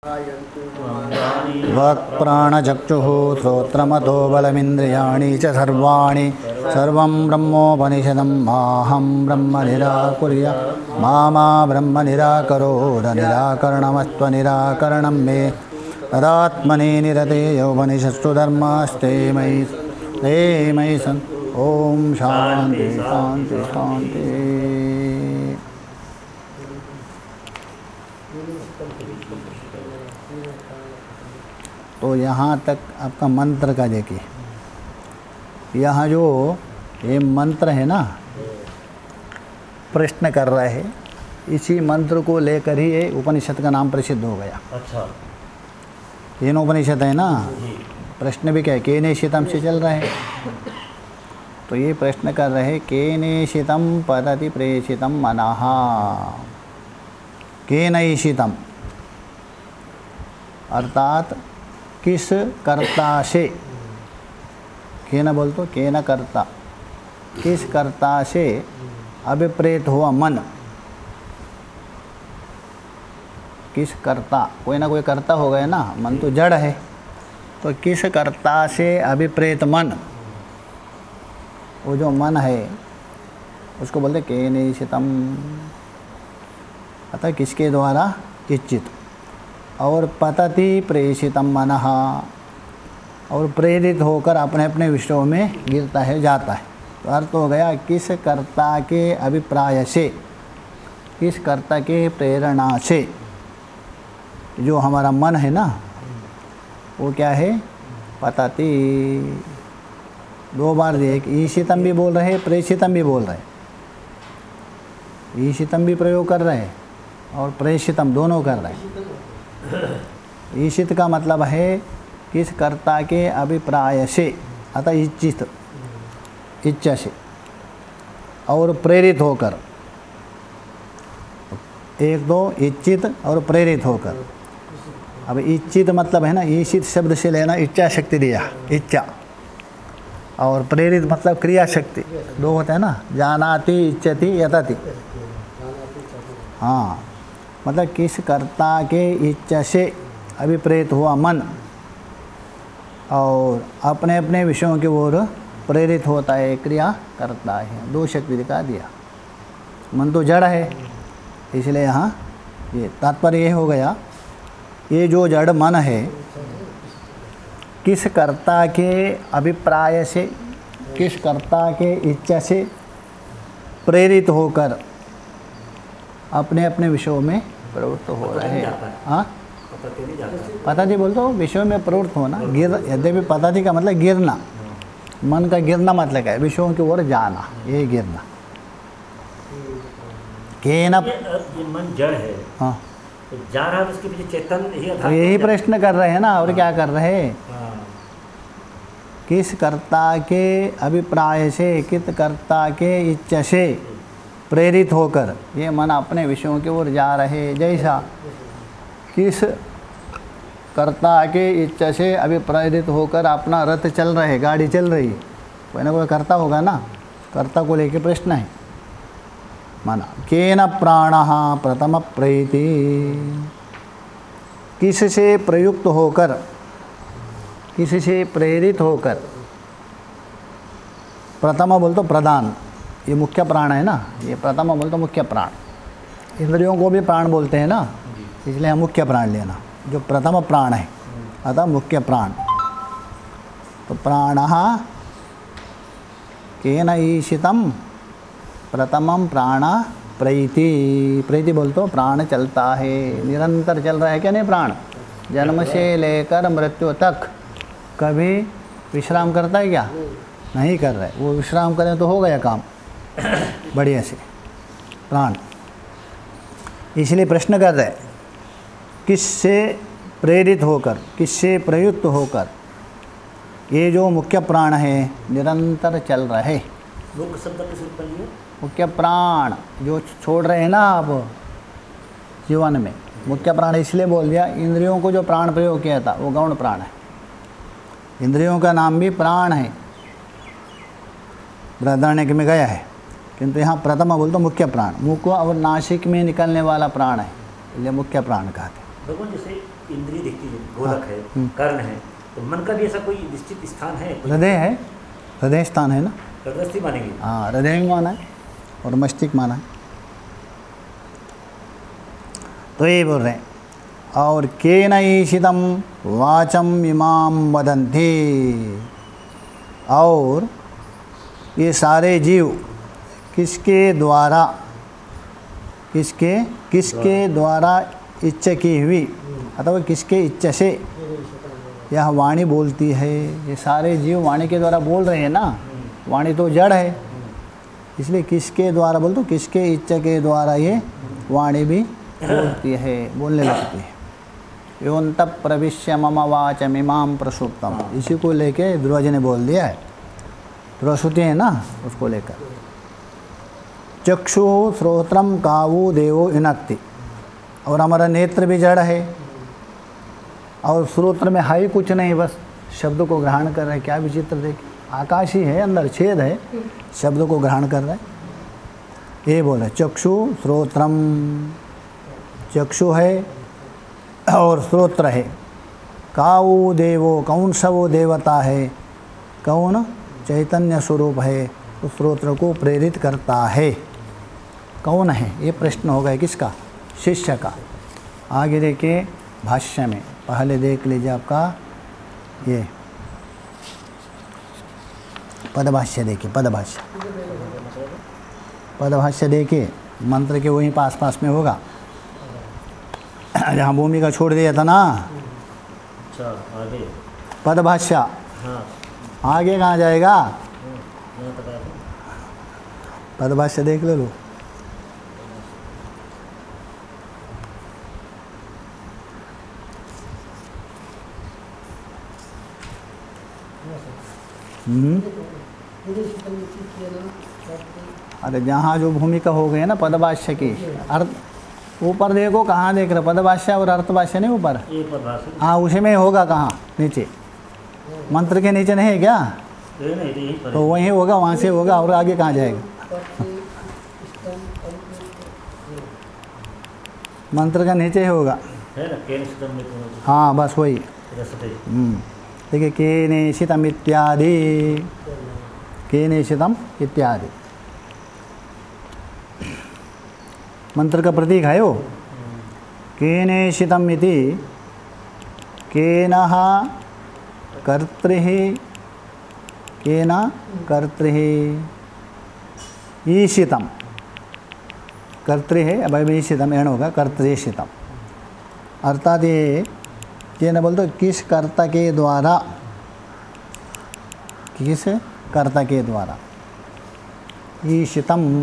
वाक्प्राणचक्षुः श्रोत्रमथो बलमिन्द्रियाणि च सर्वाणि सर्वं ब्रह्मोपनिषदं माहं ब्रह्म निराकुर्य मा ब्रह्म निराकरोद निराकरणमस्त्वनिराकरणं मे तदात्मनि निरतेयोपनिषत्सु धर्मास्ते मयि सन्। ओम शांति शांति शांति। तो यहाँ तक आपका मंत्र का देखिए, यहाँ जो ये मंत्र है ना, प्रश्न कर रहा है, इसी मंत्र को लेकर ही ये उपनिषद का नाम प्रसिद्ध हो गया। अच्छा, तीन उपनिषद है ना, प्रश्न भी क्या है, केनेशितम से चल रहा है। तो ये प्रश्न कर रहे, केनेशितम पतति प्रेषितम मनः, केनैषितम अर्थात किस कर्ता से, केन बोल तो केन कर्ता, किस कर्ता से अभिप्रेत हुआ मन, किस कर्ता, कोई ना कोई कर्ता हो गया ना, मन तो जड़ है, तो किस कर्ता से अभिप्रेत मन, वो जो मन है उसको बोलते केनेशितम, अतः किसके द्वारा इच्छित, और पतति प्रेषितम मनः, और प्रेरित होकर अपने अपने विषयों में गिरता है जाता है। तो अर्थ हो गया किस कर्ता के अभिप्राय से, किस कर्ता के प्रेरणा से जो हमारा मन है ना, वो क्या है, पतति। दो बार एक ईशितम भी बोल रहे, प्रेषितम भी बोल रहे, ईशितम भी प्रयोग कर रहे और प्रेषितम दोनों कर रहे। ईशित का मतलब है किस कर्ता के अभिप्राय से, अतः इच्छित, इच्छा से, और प्रेरित होकर, एक दो इच्छित और प्रेरित होकर। अब इच्छित मतलब है ना, ईशित शब्द से लेना इच्छा शक्ति दिया, इच्छा, और प्रेरित मतलब क्रिया शक्ति, दो होते हैं ना, जानाति इच्छति यतति। हाँ, मतलब किस कर्ता के इच्छा से अभिप्रेत हुआ मन और अपने अपने विषयों की ओर प्रेरित होता है, क्रिया करता है। दो शक्ति दिखा दिया। मन तो जड़ है, इसलिए यहाँ ये तात्पर्य ये हो गया, ये जो जड़ मन है किस कर्ता के अभिप्राय से, किस कर्ता के इच्छा से प्रेरित होकर अपने अपने विषयों में प्रवृत्त हो रहे हैं। हाँ, पता थी बोलते हो, विषयों में प्रवृत्त होना, गिर, यद्यपि पता थी का मतलब गिरना, मन का गिरना मतलब क्या है, विषयों की ओर जाना, ये गिरना। केन, ये मन जड़ है, हाँ, तो जा रहा है, तो उसके पीछे चेतन ही तो यही प्रश्न कर रहे हैं ना, और क्या कर रहे हैं, किस कर्ता के अभिप्राय से, किस कर्ता के इच्छा से प्रेरित होकर ये मन अपने विषयों की ओर जा रहे। जैसा किस कर्ता के इच्छा से अभिप्रेरित होकर अपना रथ चल रहे, गाड़ी चल रही, कोई ना कोई कर्ता होगा ना, कर्ता को लेके प्रश्न है। माना केन प्राणः प्रथम प्रेति, किससे प्रयुक्त होकर, किससे प्रेरित होकर, प्रथम बोल तो प्रधान, ये मुख्य प्राण है ना, ये प्रथम बोल तो मुख्य प्राण, इंद्रियों को भी प्राण बोलते हैं ना, इसलिए हम मुख्य प्राण लेना, जो प्रथम प्राण है, अतः मुख्य प्राण। तो प्राणः केन ईशितम प्रथमम प्राण प्रेति, प्रेति बोल तो प्राण चलता है, निरंतर चल रहा है क्या नहीं, प्राण जन्म से लेकर मृत्यु तक कभी विश्राम करता है क्या, नहीं कर रहा है। वो विश्राम करें तो हो गया काम बढ़िया से, प्राण। इसलिए प्रश्न कर रहे, किससे प्रेरित होकर, किससे प्रयुक्त होकर ये जो मुख्य प्राण है निरंतर चल रहे। मुख्य शब्द किस रूप में, मुख्य प्राण जो छोड़ रहे हैं ना आप जीवन में, मुख्य प्राण इसलिए बोल दिया, इंद्रियों को जो प्राण प्रयोग किया था वो गौण प्राण है, इंद्रियों का नाम भी प्राण है, बृहदारण्यक में गया है, किंतु यहाँ प्रथम बोल तो मुख्य प्राण, मुख और नासिक में निकलने वाला प्राण है, इसलिए मुख्य प्राण कहते हैं। भगवान जैसे इंद्रिय दिखती है, गोलक है, कर्ण है, तो मन का भी ऐसा कोई निश्चित स्थान है? हृदय है, हृदय स्थान है ना। हृदय मानेंगे? हाँ, हृदय में माना है और मस्तिष्क माना है। तो ये बोल रहे हैं, और केन ईशितम वाचम इमाम वदन्ति, और ये सारे जीव किसके द्वारा, किसके द्वारा इच्छा की हुई अथवा किसके इच्छा से यह वाणी बोलती है। ये सारे जीव वाणी के द्वारा बोल रहे हैं ना, वाणी तो जड़ है, इसलिए किसके द्वारा बोल तो किसके इच्छा के द्वारा ये वाणी भी बोलती है, बोलने लगती है। योन्त प्रविश्य मम वाचमिमां प्रसुप्तम, इसी को लेके ध्रुव जी ने बोल दिया है, ध्रुवश्रुति है ना, उसको लेकर। चक्षु श्रोत्रम कावु देवो इनक्ति, और हमारा नेत्र भी जड़ है और श्रोत्र में है ही कुछ नहीं, बस शब्द को ग्रहण कर रहे हैं। क्या विचित्र देखिए, आकाश ही है, अंदर छेद है, शब्द को ग्रहण कर रहे हैं। ये बोल रहे चक्षु श्रोत्रम, चक्षु है और श्रोत्र है। काऊ देवो, कौन सा वो देवता है, कौन चैतन्य स्वरूप है, उस श्रोत्र को प्रेरित करता है। कौन है, ये प्रश्न हो गया किसका, शिष्य का। आगे देखिए भाष्य में, पहले देख लीजिए आपका ये पदभाष्य देखिए, पदभाष्य देखिए, मंत्र के वहीं पास में होगा जहाँ भूमिका छोड़ दिया था ना। अच्छा, आगे पदभाष्य, हाँ, आगे कहाँ जाएगा, यहाँ तक आया था। पदभाष्य देख लो। अरे जहाँ जो भूमिका हो गई है ना पदभाष्य की, अर्थ ऊपर देखो, कहाँ देख रहे, पदभाष्य और अर्थभाष्य नहीं ऊपर, हाँ उसी में होगा, कहाँ नीचे, मंत्र के नीचे नहीं है क्या, तो वहीं होगा, वहाँ से होगा, और आगे कहाँ जाएगा, मंत्र का नीचे ही होगा, हाँ बस वही। देखिए केनेशितम इत्यादि, केनेशितम इत्यादि मंत्र का प्रतीक है वो। केनेशितम इति केनः कर्तृः, केन कर्तृः, ईशितम कर्तृः, अब ईशितम एण होगा, कर्तृशितम, अर्थात ये न बोल तो किस कर्ता के द्वारा, किस कर्ता के द्वारा, ईशितम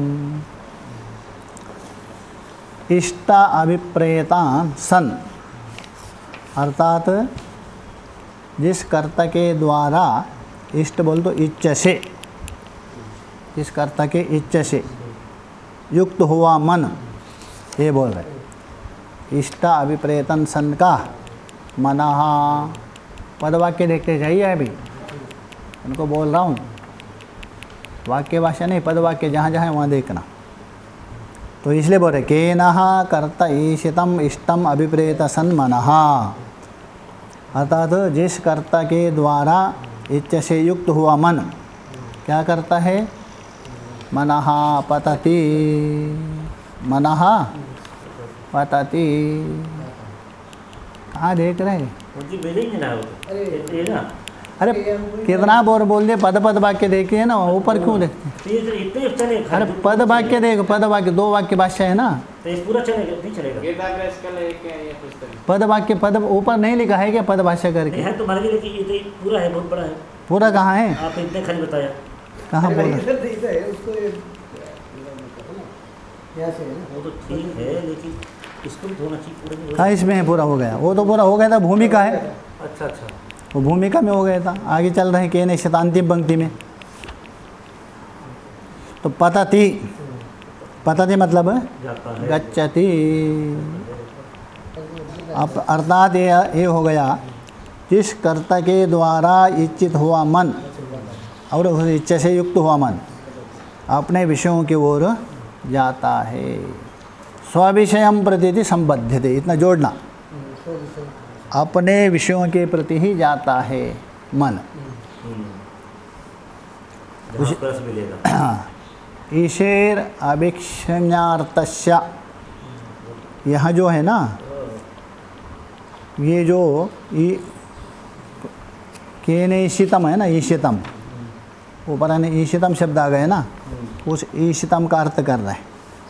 इष्ट अभिप्रेतान सन, अर्थात जिस कर्ता के द्वारा, इष्ट बोल तो इच्छा से, जिस कर्ता के इच्छा से युक्त हुआ मन, ये बोल रहे। इष्ट अभिप्रेतन सन का मनः, पदवाक्य देखते जाइए, अभी उनको बोल रहा हूँ, वाक्य भाषा नहीं, पदवाक्य जहाँ जहाँ है वहाँ देखना। तो इसलिए बोल रहे केनः कर्ता ईशितम इष्टम अभिप्रेत सन मनः, अर्थात जिस कर्ता के द्वारा इच्छा से युक्त हुआ मन क्या करता है, मनः पतति, मनः पतति, कहाँ देख रहे हैं, अरे कितना बोल दे, पद वाक्य देखिए ना, ऊपर क्यों देखते, अरे पद वाक्य देखो, पद वाक्य, दो वाक्य भाष्य है ना, पूरा चलेगा नहीं चलेगा, पद वाक्य, पद ऊपर नहीं लिखा है क्या, पद भाष्य करके है, तो मान लीजिए कि ये पूरा है, बहुत बड़ा है, पूरा कहाँ है, आप इतने खाली बताया, कहाँ बोला, वो तो ठीक है, लेकिन इसको भी धोना चाहिए, पूरा नहीं। हाँ इसमें पूरा हो गया, वो तो पूरा हो गया था, भूमिका है, अच्छा अच्छा, वो भूमिका में हो गया था। आगे चल रहे हैं केन अंतिम पंक्ति में, तो पतति, पतति मतलब गच्छति, अब अर्थात ये हो गया जिस कर्ता के द्वारा इच्छित हुआ मन और उस इच्छा से युक्त हुआ मन अपने विषयों की ओर जाता है। स्विषयम प्रतीति संबध्यते, इतना जोड़ना, अपने विषयों के प्रति ही जाता है मन। जहाँ पर रस मिलेगा। ईशेर अभिक्षण्यार्थस्य, यहाँ जो है ना, ये जो केनेशितम है ना, ईशितम, ऊपर है ईशितम शब्द आ गए ना, उस ईशितम का अर्थ कर रहे हैं।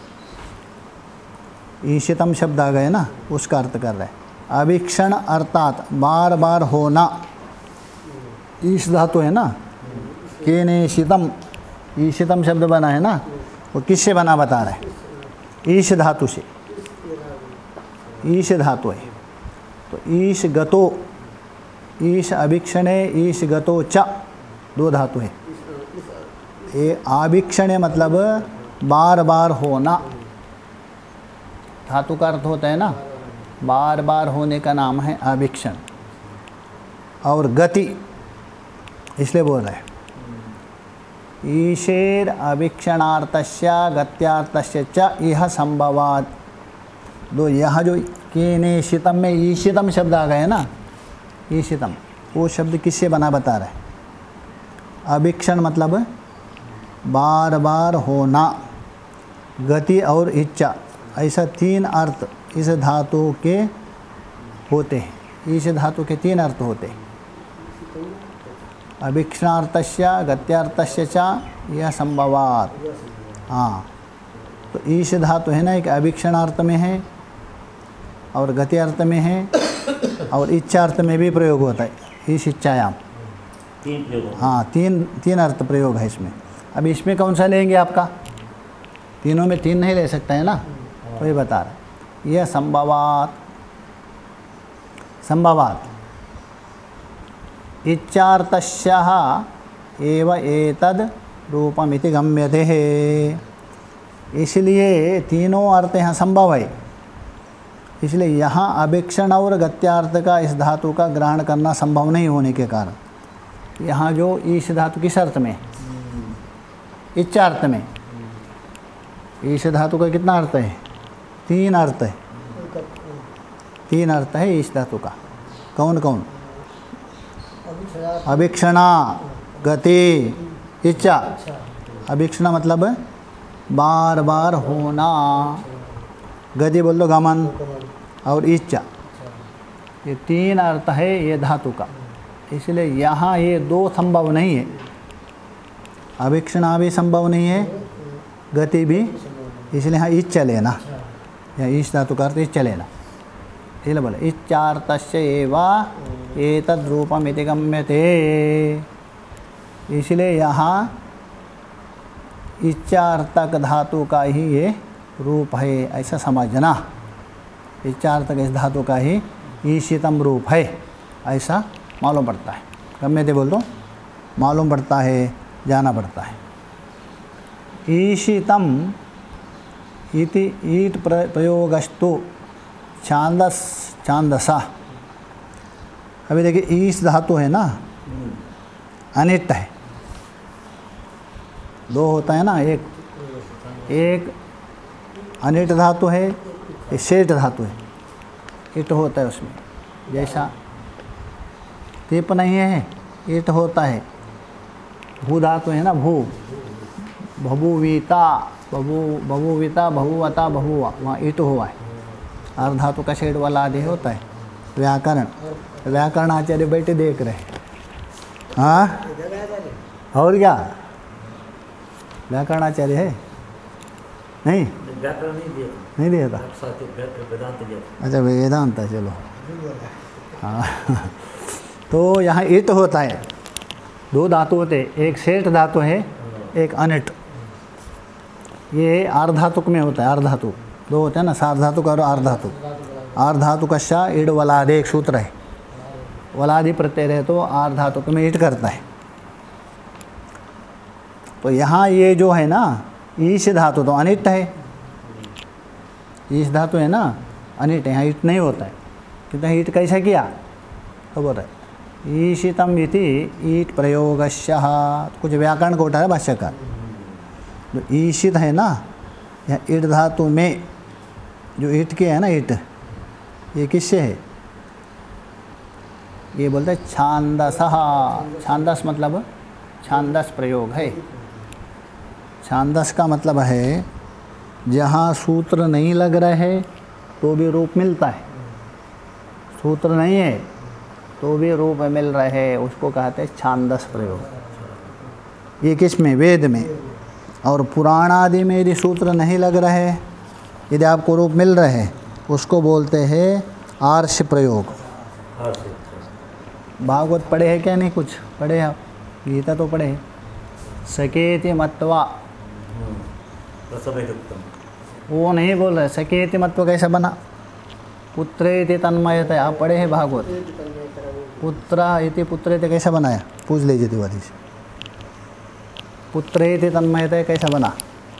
ईशितम शब्द आ गए ना, उसका अर्थ कर रहे हैं। अभिक्षण अर्थात बार बार होना, ईश धातु है ना, केनेशितम, ईशितम शब्द बना है ना, वो किससे बना बता रहे हैं? ईश धातु से। ईश धातु है तो ईश गतो, ईश अभिक्षणे ईश गतो च, दो धातु है। ये आभिक्षणे मतलब बार बार होना, धातु का अर्थ होता है ना बार बार होने का नाम है आभिक्षण। और गति इसलिए बोल रहे हैं ईशेर अभिक्षणार्थस्य गत्यार्थस्य च इह संभवात्। दो यहाँ जो केनेशितम में ईशितम शब्द आ गए ना, ईशितम, वो शब्द किससे बना बता रहे हैं? अभिक्षण मतलब बार बार होना, गति और इच्छा, ऐसा तीन अर्थ इस धातु के होते हैं। इस धातु के तीन अर्थ होते हैं, अभिक्षणार्थस्य गत्यार्थस्य च यह संभवात्। हाँ, तो ईश धातु है ना, एक अभिक्षणार्थ में है और गति अर्थ में है और इच्छा अर्थ में भी प्रयोग होता है। इस इच्छायाम तीन प्रयोग। हाँ, तीन अर्थ प्रयोग है इसमें। अब इसमें कौन सा लेंगे आपका? तीनों में तीन नहीं ले सकता है ना, तो ये बता रहा है। यह संभवात्, संभवात् इच्छार्थस्यः एव एतद् रूपमिति गम्यते है। इसलिए तीनों अर्थ यहाँ संभव है, इसलिए यहाँ अभिक्षण और गत्यार्थ का इस धातु का ग्रहण करना संभव नहीं होने के कारण यहाँ जो ईश धातु किस अर्थ में? इच्छा अर्थ में। ईश धातु का कितना अर्थ है? तीन अर्थ है, तीन अर्थ है ईश धातु का। कौन कौन? अभिक्षणा, गति, इच्छा। अभिक्षणा मतलब बार बार होना, गति बोल दो गमन, और इच्छा, ये तीन अर्थ है ये धातु का। इसलिए यहाँ ये दो संभव नहीं है, अभिक्षणा भी संभव नहीं है, गति भी। इसलिए यहाँ इच्छा लेना, या इस धातु का अर्थ इच्छा लेना। इसलिए बोले इच्छार्थस्य एव एतद् रूपमिति गम्यते। इसलिए यहाँ इच्छार्थक धातु का ही ये रूप है, ऐसा समझना। इच्छार्थक इस धातु का ही ईशितम रूप है, ऐसा मालूम पड़ता है। गम्यते बोल दो, मालूम पड़ता है, जाना पड़ता है। ईशितम इति ईट प्रयोगस्तु छांदसा। अभी देखिए ईश धातु है ना, अनिट है, दो होता है ना, एक अनिट धातु है, एक शेट धातु है, इट होता है उसमें। जैसा टिप नहीं है, इट होता है। भू धातु है ना, भू, भभुवीता, बभुविता, बहुवता, बहुआ, वहाँ इट हुआ है। अर्ध धातु का शेड वाला आदि होता है। व्याकरण, व्याकरण आचार्य बैठे देख रहे। हाँ, और क्या व्याकरण आचार्य है? नहीं, व्याकरण नहीं दिया था। वेदांत दिया था। अच्छा, वेदांत है, चलो। हाँ, तो यहाँ इट होता है, दो धातु होते, एक शेट धातु है, एक अनिट। ये आर्धातुक में होता है, आर्धातुक दो होते हैं ना, सार्धातुक और आर्धातुक। आर्धातुक का इड वलाद एक सूत्र है, वलादि प्रत्यय रहे तो आर्धातुक में इट करता है। तो यहाँ ये जो है ना ईश धातु तो अनिट है, ईश धातु है ना अनिट है, यहाँ इट नहीं होता है। कितना ईट कैसा किया तो बोल रहे ईशितम इति ईट प्रयोगस्यः। कुछ व्याकरण को उठा है भाष्यकार। जो ईशित है ना, यहाँ ईट धातु में जो ईट के है ना, ईट ये किससे है? ये बोलते हैं छांदसः। छांदस मतलब छांदस प्रयोग है। छांदस का मतलब है जहाँ सूत्र नहीं लग रहे तो भी रूप मिलता है, सूत्र नहीं है तो भी रूप मिल रहे, उसको कहते हैं छांदस प्रयोग। ये किस में? वेद में। और पुराण आदि में यदि सूत्र नहीं लग रहे, यदि आपको रूप मिल रहे, उसको बोलते हैं आर्ष प्रयोग। भागवत पढ़े हैं क्या? नहीं, कुछ पढ़े आप? गीता तो पढ़े हैं। सकेति मत्वा, वो नहीं बोल रहे। सकेति मत्वा कैसा बना? पुत्रेति तन्मयतया, आप पढ़े हैं भागवत? पुत्रा इति पुत्रेति कैसा बनाया? पूछ लीजिए तिवारी से। पुत्रेति तन्मयतया कैसा बना?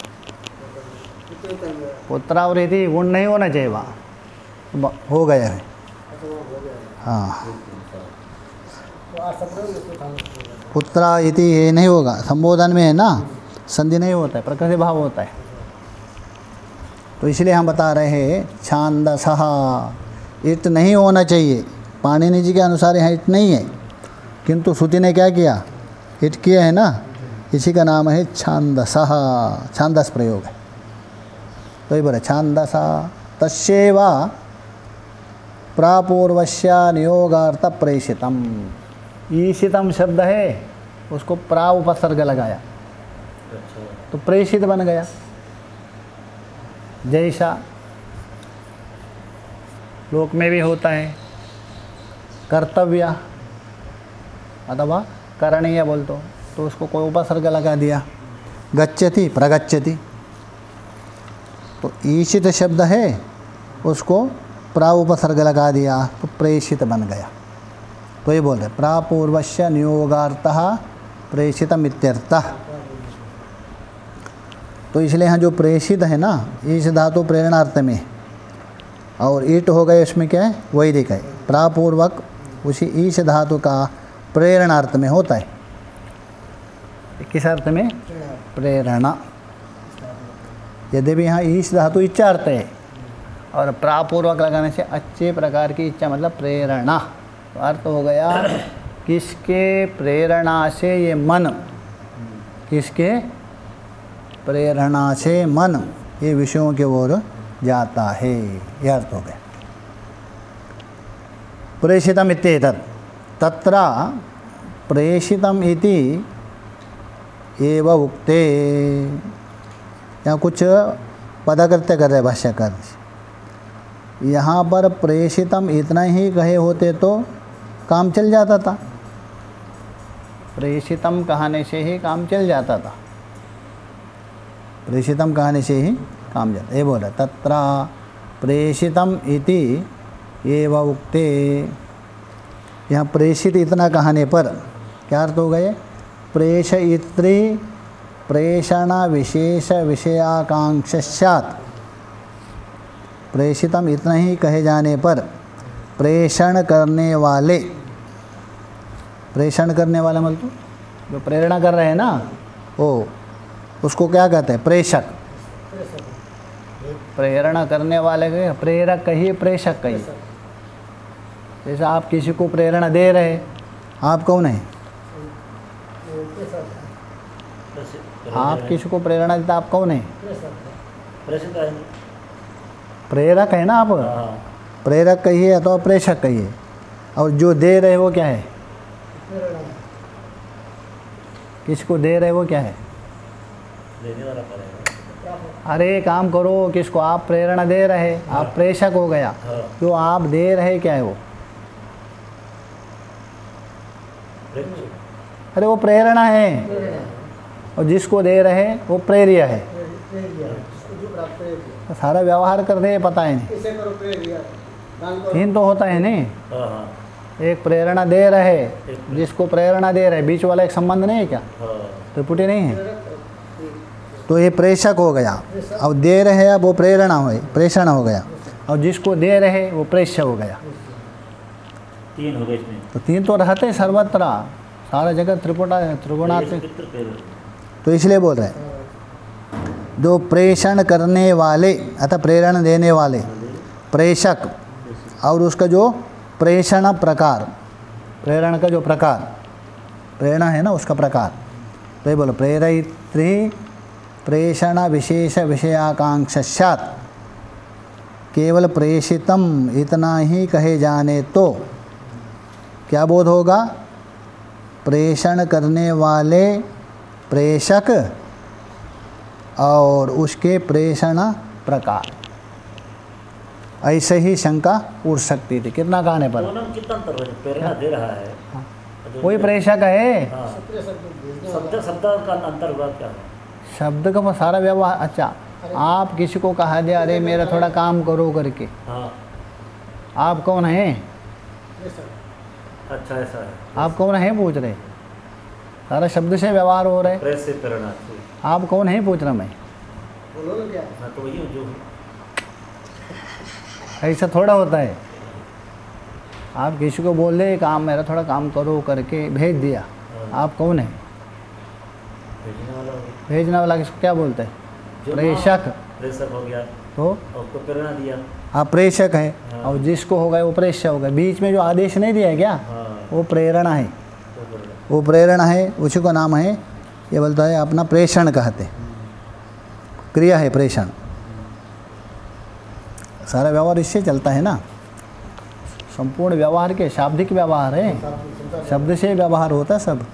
पुत्रा और इति गुण नहीं होना चाहिए वहाँ, हो गया है। हाँ, पुत्रा इति ये नहीं होगा, संबोधन में है ना, संधि नहीं होता है, प्रकृति भाव होता है। तो इसलिए हम बता रहे हैं छांदसः, इट नहीं होना चाहिए। पाणिनि जी के अनुसार यहाँ इट नहीं है, किंतु श्रुति ने क्या किया? इट किया है ना, इसी का नाम है छांदसः, छांदस प्रयोग है। तो ये बोले छांदसः तस्यैव प्रापूर्वस्य नियोगार्थ प्रेषितम। ईशितम शब्द है, उसको प्रा उपसर्ग लगाया तो प्रेषित बन गया। जैसा लोक में भी होता है कर्तव्य अथवा करणीय बोल तो उसको कोई उपसर्ग लगा दिया, गच्छति प्रगच्छति। तो ईशित शब्द है, उसको प्रा उपसर्ग लगा दिया तो प्रेषित बन गया। तो ये बोल रहे प्रापूर्वस्य नियोगार्थः प्रेषितम् इत्यर्थः। तो इसलिए यहाँ जो प्रेषित है ना, ईश धातु प्रेरणार्थ में, और ईट हो गए उसमें क्या है? वैदिक है। प्रापूर्वक उसी ईश धातु का प्रेरणार्थ में होता है। किस अर्थ में? प्रेरणा। यद्यपि यहाँ ईश धातु इच्छार्थ है और प्रापूर्वक लगाने से अच्छे प्रकार की इच्छा मतलब प्रेरणा। तो अर्थ हो गया किसके प्रेरणा से ये मन, किसके प्रेरणा से मन ये विषयों की ओर जाता है, यह अर्थ हो गया। प्रेषितम इत्येतत् तत्र प्रेषितम इति एव उक्ते। यहाँ कुछ पदकृत्य कर रहे भाष्यकार। यहाँ पर प्रेषितम इतना ही कहे होते तो काम चल जाता था, प्रेषितम कहने से ही काम चल जाता था, प्रेषितम कहने से ही काम जाता। ये बोला तत्र प्रेषितम इति एव उक्ते। यहाँ प्रेषित इतना कहने पर क्या अर्थ हो गए? प्रेषयित्री प्रेषण विशेष विषयाकांक्षस्यात्। प्रेषितम इतना ही कहे जाने पर प्रेषण करने वाले, प्रेषण करने वाला मतलब जो प्रेरणा कर रहे हैं ना, वो उसको क्या कहते हैं? प्रेषक। प्रेरणा करने वाले के प्रेरक कहिए, प्रेषक कहिए। जैसे आप किसी को प्रेरणा दे रहे, आप कौन है? आप किसी को प्रेरणा देते, आप कौन है? प्रेरक है ना आप। प्रेरक कहिए अथवा प्रेषक कहिए। और जो दे रहे वो क्या है? किसको दे रहे वो क्या है? अरे काम करो, किसको आप प्रेरणा दे रहे, आप प्रेषक हो गया। जो आप दे रहे क्या है वो? अरे वो प्रेरणा है, और जिसको दे रहे वो प्रेर्य है। सारा व्यवहार करते हैं पता है नहीं, तीन तो होता है नहीं। एक प्रेरणा दे रहे, जिसको प्रेरणा दे रहे, बीच वाला एक संबंध नहीं है क्या? त्रिपुटी नहीं है, तो ये प्रेषक हो गया। अब दे रहे अब वो प्रेरणा हो, प्रेषण हो गया, और जिसको दे रहे वो प्रेष्य हो गया। तीन हो गए इसमें। तो तीन तो रहते सर्वत्र, सारा जगह त्रिगुणात्मक। तो इसलिए बोल रहे हैं जो प्रेषण करने वाले अथवा प्रेरणा देने वाले प्रेषक, और उसका जो प्रेषण प्रकार प्रेरणा का जो प्रकार, प्रेरणा है ना उसका प्रकार, तो ये बोलो प्रेरयित्री प्रेषण विशेष विषयाकांक्षात्, केवल प्रेषितम इतना ही कहे जाने तो क्या बोध होगा? प्रेषण करने वाले प्रेषक और उसके प्रेषण प्रकार, ऐसे ही शंका उठ सकती थी। कितना कहने पर? दोनों में कितना अंतर है? प्रेरणा दे रहा है, कोई प्रेषक है, हाँ, शब्द शब्द का अंतर हुआ क्या? शब्द का वो सारा व्यवहार। अच्छा, आप किसी को कहा दिया अरे मेरा थोड़ा काम करो करके, हाँ, आप कौन हैं? अच्छा ऐसा है, आप कौन हैं पूछ रहे, सारा शब्द से व्यवहार हो रहा है। प्रेस से प्रेरणा से। आप कौन हैं पूछ रहा मैं, मैं तो वही हूँ जो हूँ। ऐसा थोड़ा होता है। आप किसी को बोल रहे काम मेरा थोड़ा काम करो करके भेज दिया, आप कौन है? भेजने वाला हो गया। भेजने वाला किसको क्या बोलते हैं? जो प्रेषक। प्रेषक हो गया, तो और उसको प्रेरणा दिया। आप प्रेषक है, हाँ। और जिसको हो गया वो प्रेष्य हो गया। बीच में जो आदेश नहीं दिया है क्या, हाँ, वो प्रेरणा है, तो प्रेरणा। वो प्रेरणा है, उसी को नाम है, ये बोलता है अपना प्रेषण कहते, क्रिया है प्रेषण। सारा व्यवहार इससे चलता है ना, संपूर्ण व्यवहार के शाब्दिक व्यवहार है, शब्द से व्यवहार होता है सब।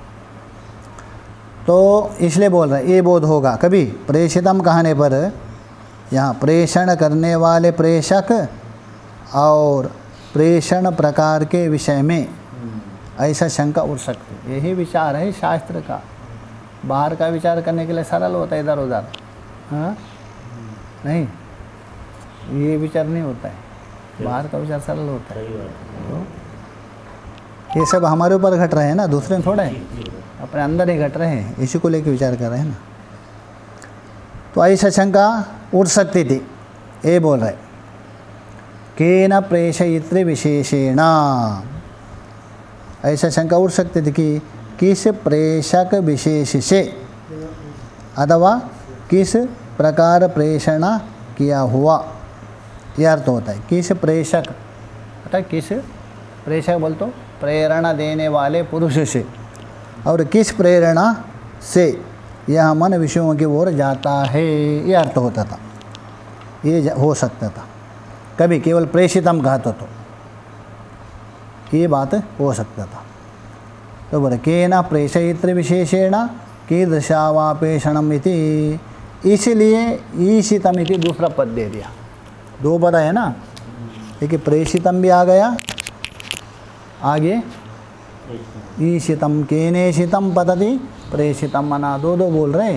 तो इसलिए बोल रहे हैं ये बोध होगा कभी प्रेषितम कहने पर, यहाँ प्रेषण करने वाले प्रेषक और प्रेषण प्रकार के विषय में ऐसा शंका उठ सकती। यही विचार है शास्त्र का। बाहर का विचार करने के लिए सरल होता है इधर उधर, हाँ नहीं, ये विचार नहीं होता है, बाहर का विचार सरल होता है। सही बात है। तो ये सब हमारे ऊपर घट रहे हैं ना, दूसरे में थोड़ा है, जी, जी। अपने अंदर ही घट रहे हैं, इसी को लेकर विचार कर रहे हैं ना। तो ऐसा शंका उठ सकती थी, ये बोल रहे केन प्रेषयित्री विशेषेण, ऐसा शंका उठ सकती थी कि किस प्रेषक विशेष से अथवा किस प्रकार प्रेषण किया हुआ, यह अर्थ होता है। किस प्रेषक अर्थात किस प्रेषक बोल तो प्रेरणा देने वाले पुरुष से, और किस प्रेरणा से यह मन विषयों की ओर जाता है, यह अर्थ होता था। ये हो सकता था कभी केवल प्रेषितम कहता तो ये बात हो सकता था। तो बोले केन प्रेषयित्री विशेषेण कीदृशावापेषणम इति, इसलिए ईशितम इति दूसरा पद दे दिया। दो पद है ना, देखिए प्रेषितम भी आ गया, आगे ईशितम केनेशितम पतति प्रेषितम, मना दो दो बोल रहे।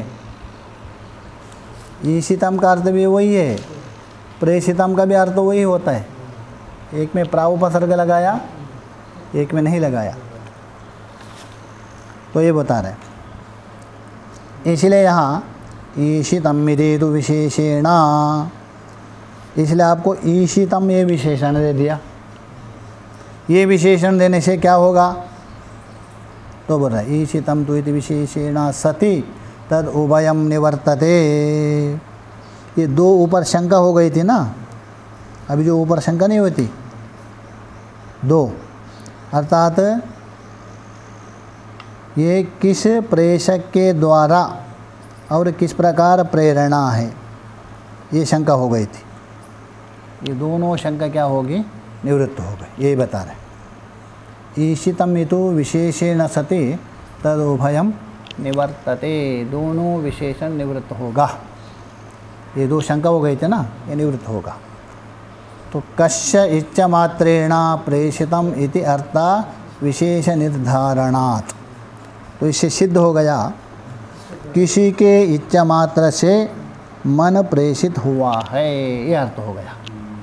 ईशितम का अर्थ भी वही है, प्रेषितम का भी अर्थ वही होता है। एक में प्रावुपसर्ग लगाया, एक में नहीं लगाया, तो ये बता रहे। इसलिए यहाँ ईशितम मिदेतु विशेषेण, इसलिए आपको ईशितम ये विशेषण दे दिया। ये विशेषण देने से क्या होगा, तो बोल रहा है ईशितम तो इति विशेषेण सति तद उभयम निवर्तते। ये दो ऊपर शंका हो गई थी ना, अभी जो ऊपर शंका नहीं होती दो, अर्थात ये किस प्रेषक के द्वारा और किस प्रकार प्रेरणा है, ये शंका हो गई थी। ये दोनों शंका क्या होगी, निवृत्त हो गई, यही बता रहे। ईशितम इतु विशेषेण सति तद उभयम निवर्तते, दोनों विशेषण निवृत्त होगा। ये दो शंका हो गई थी ना, ये निवृत्त होगा। तो कस्य इच्छा मात्रेण प्रेषितम इति अर्था विशेष निर्धारणात्, तो इससे सिद्ध हो गया किसी के इच्छा मात्र से मन प्रेषित हुआ है, ये अर्थ हो गया।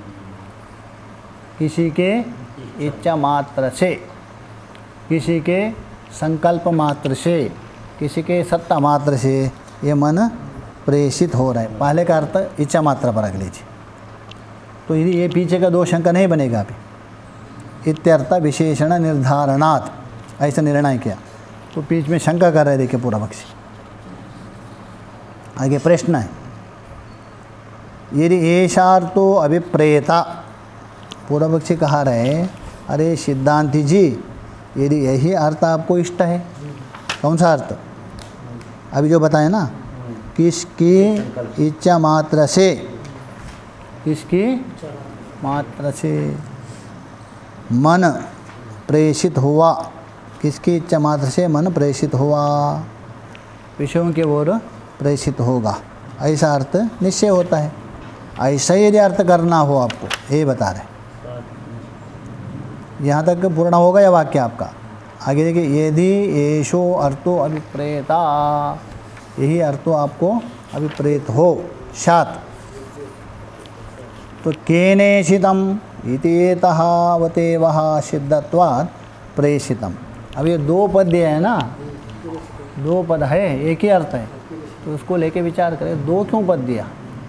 किसी के इच्छा मात्र से, किसी के संकल्प मात्र से, किसी के सत्ता मात्र से ये मन प्रेषित हो रहा है। पहले का अर्थ इच्छा मात्रा पर रख लीजिए, तो ये पीछे का दो शंका नहीं बनेगा अभी। इत्यर्थ विशेषण निर्धारणात्, ऐसा निर्णय किया। तो बीच में शंका कर रहे, देखिए पूर्व पक्षी। आगे प्रश्न है, यदि ऐशार्थो अभिप्रेता, पूर्व पक्षी कहा रहे अरे सिद्धांति जी, यदि यही अर्थ आपको इष्ट है, कौन सा अर्थ? अभी जो बताए ना, किसकी इच्छा मात्र से, किसकी मात्र से मन प्रेषित हुआ, किसकी इच्छा मात्र से मन प्रेषित हुआ, विषयों की ओर प्रेषित होगा, ऐसा अर्थ निश्चय होता है। ऐसा यदि अर्थ करना हो आपको, ये बता रहे। यहाँ तक पूर्ण होगा या वाक्य आपका? आगे देखिए, यदि येषो अर्थो अभिप्रेता, यही अर्थो आपको अभिप्रेत हो शात, तो केनेषितम इति एतावतेवः सिद्धत्वात् प्रेषितम। अब ये दो पद दिए हैं ना, दो पद है, एक ही अर्थ है, तो उसको लेके विचार करें, दो क्यों पद दिया?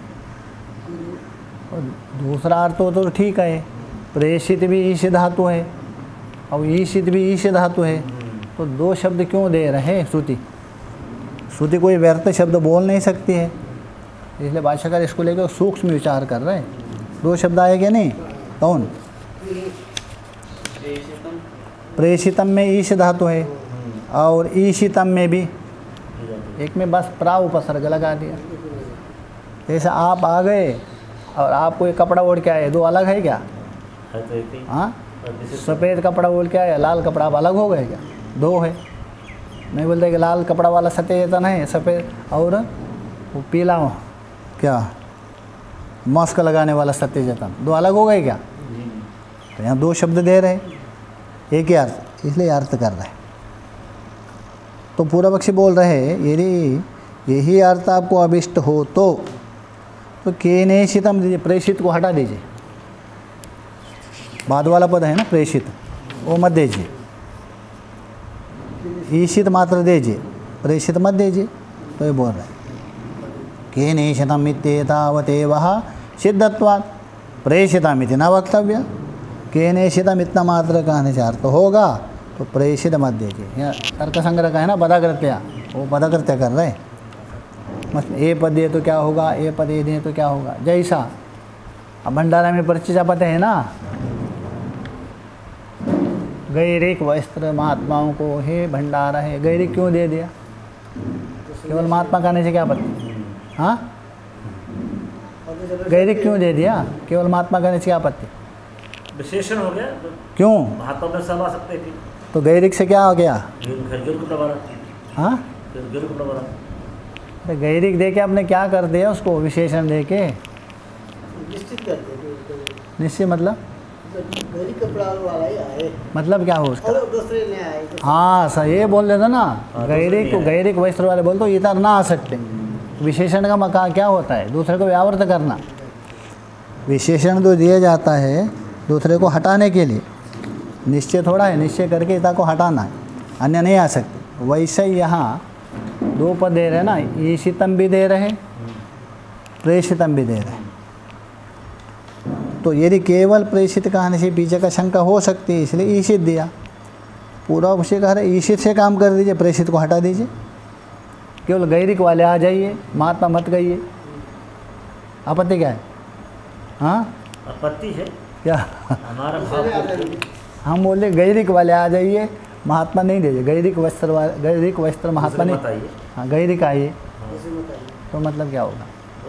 और दूसरा अर्थ हो तो ठीक है, प्रेषित भी ईश धातु है और ईशित भी ईश धातु है, तो दो शब्द क्यों दे रहे हैं श्रुति? श्रुति कोई व्यर्थ शब्द बोल नहीं सकती है, इसलिए भाष्यकार इसको लेकर सूक्ष्म विचार कर रहे हैं। दो शब्द आए क्या नहीं? कौन? प्रेषितम में ईश धातु है और ईशितम में भी, एक में बस प्रा उपसर्ग लगा दिया। जैसे आप आ गए और आपको एक कपड़ा ओढ़ के आए, दो अलग है क्या? हाँ, सफ़ेद कपड़ा ओढ़ के आए, लाल कपड़ा, आप अलग हो गए क्या? दो है। नहीं बोलते कि लाल कपड़ा वाला सत्यचेतन है, सफ़ेद, और वो पीला क्या मास्क लगाने वाला सत्यचेतन, दो अलग हो गए क्या? तो यहाँ दो शब्द दे रहे, एक ही अर्थ, इसलिए अर्थ कर रहे। तो पूर्व पक्षी बोल रहे, यदि यही अर्थ आपको अभिष्ट हो तो केनेषितम दीजिए, प्रेषित को हटा दीजिए, बाद वाला पद है ना प्रेषित, वो मत दीजिए, ईशित मात्र दीजिए, प्रेषित मत दीजिए। तो ये बोल रहे केनेषितम इत्येतावतेवः सिद्धत्वात् प्रेषितम इति न वक्तव्य। केनेषितम इतना मात्र कहने से अर्थ होगा, तो प्रेषित मत दीजिए। यहाँ तर्क संग्रह का है ना, पदाकृत्या, वो पदाकृत्य कर रहे। मत ए पद दिए तो क्या होगा, ए पद ए दिए तो क्या होगा, जैसा अब भंडारा में परिचय पते है ना, गैरिक वस्त्र महात्माओं को हे भंडारा है, गैरिक क्यों दे दिया? केवल महात्मा कहने से क्या पत्ती? हाँ, गैरिक क्यों दे दिया? केवल महात्मा कहने से क्या पत्ती? विशेषण हो गया। क्यों? महात्मा में सब आ सकते थे, तो गैरिक से क्या हो गया? हाँ, तो गैरिक दे के आपने क्या कर दिया उसको, विशेषण दे के निश्चित कर दे। निश्चय मतलब गैरिक कपड़ा वाला ही आए, मतलब क्या हो उसका? और दूसरे ने आए। हाँ सर, ये बोल देता ना, गैरिक वस्त्र वाले बोल तो इधर ना आ सकते। विशेषण का मकान क्या होता है? दूसरे को व्यावर्त करना। विशेषण तो दिया जाता है दूसरे को हटाने के लिए, निश्चय थोड़ा है, निश्चय करके इता को हटाना है, अन्य नहीं आ सकते। वैसे ही यहाँ दो पद दे रहे हैं ना, ईशितम भी दे रहे, प्रेषितम भी दे रहे। तो यदि केवल प्रेषित कहने से पीछे का शंका हो सकती है, इसलिए ईशित दिया। पूरा उसे कह रहे ईशित से काम कर दीजिए, प्रेषित को हटा दीजिए, केवल गैरिक वाले आ जाइए, महात्मा मत गइए। आपत्ति क्या है? हाँ, आपत्ति है क्या? हमारा भाव, हम बोले गैरिक वाले आ जाइए, महात्मा नहीं दीजिए, गैरिक वस्त्र महात्मा नहीं। हाँ, गैरिक आइए, तो मतलब क्या होगा?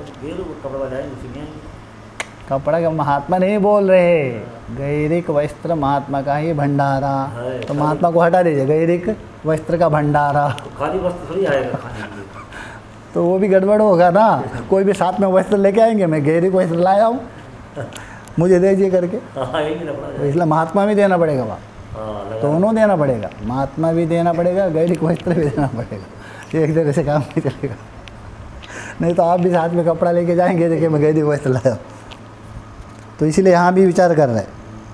कपड़ा का महात्मा नहीं बोल रहे, गैरिक वस्त्र महात्मा का ही भंडारा, तो महात्मा को हटा दीजिए, गैरिक वस्त्र का भंडारा, खाली वस्त्र थोड़ी आएगा खाने के लिए। तो वो भी गड़बड़ होगा ना। कोई भी साथ में वस्त्र लेके आएंगे, मैं गैरिक वस्त्र लाया हूँ, मुझे दीजिए करके, तो इसलिए महात्मा भी देना पड़ेगा, वहाँ दोनों देना पड़ेगा, महात्मा भी देना पड़ेगा, गैरिक वस्त्र भी देना पड़ेगा। एक जगह से काम नहीं चलेगा। नहीं तो आप भी साथ में कपड़ा लेके जाएंगे, देखिए मैं गैरिक वस्त्र लाया। तो इसलिए यहाँ भी विचार कर रहे,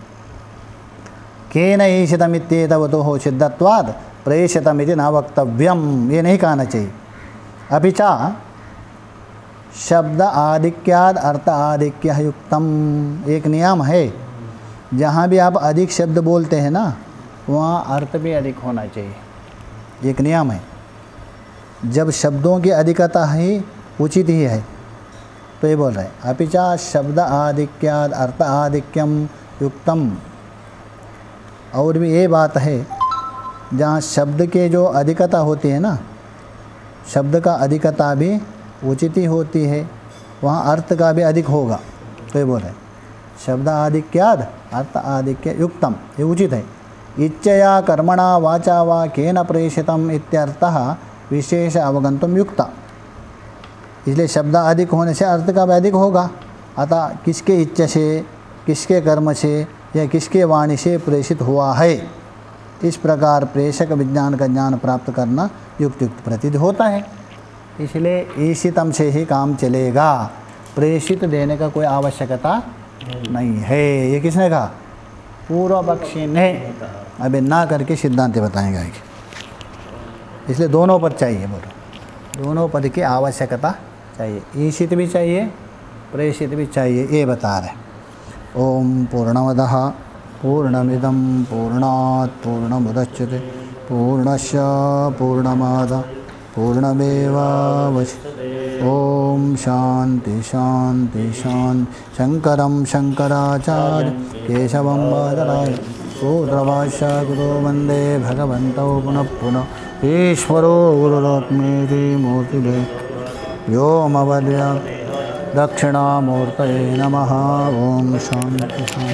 केन ईशितमित्येतवतोः सिद्धत्वात् प्रेषितमिति न वक्तव्यम, ये नहीं कहना चाहिए। अभी चा शब्द आधिक्याद अर्थ आधिक्य युक्तम, एक नियम है, जहाँ भी आप अधिक शब्द बोलते हैं ना, वहाँ अर्थ भी अधिक होना चाहिए, एक नियम है। जब शब्दों की अधिकता ही उचित ही है, तो ये बोल रहे हैं अपिचा शब्द आधिक्याद अर्थ आधिक्यम युक्तम। और भी ये बात है जहाँ शब्द के जो अधिकता होती है ना, शब्द का अधिकता भी उचित ही होती है, वहाँ अर्थ का भी अधिक होगा। तो ये बोल रहे शब्द आधिक्याद अर्थ आधिक्य युक्तम, ये उचित है। इच्छया कर्मणा वाचा वा केन प्रेषितम इत्यर्थः विशेष अवगंतुम युक्ता, इसलिए शब्द अधिक होने से अर्थ का भी अधिक होगा। अतः किसके इच्छा से, किसके कर्म से या किसके वाणी से प्रेषित हुआ है, इस प्रकार प्रेषक विज्ञान का ज्ञान प्राप्त करना युक्त युक्त प्रतीत होता है। इसलिए ईशितम से ही काम चलेगा, प्रेषित देने का कोई आवश्यकता नहीं है। ये किसने कहा? पूर्व पक्षी ने। अभी ना करके सिद्धांत बताएंगे। इसलिए दोनों पद चाहिए, बोलो दोनों पद की आवश्यकता चाहिए, ईशित भी चाहिए प्रेषित भी चाहिए, ये बता रहे। ओम पूर्णमदः पूर्णमिदं पूर्णात् पूर्णमुदच्यते पूर्णस्य पूर्णमादाय पूर्णमेवावशिष्यते। ओम शांति शांति शांति। शंकरं शंकराचार्य केशवं बादरायण सूत्रभाष्य गुरो वंदे भगवन्तौ पुनः पुनः। ईश्वरो गुरुरात्मेति मूर्तिभेद व्योमवद्व्याप्त दक्षिणामूर्तये नमः। ओम शांति शांति।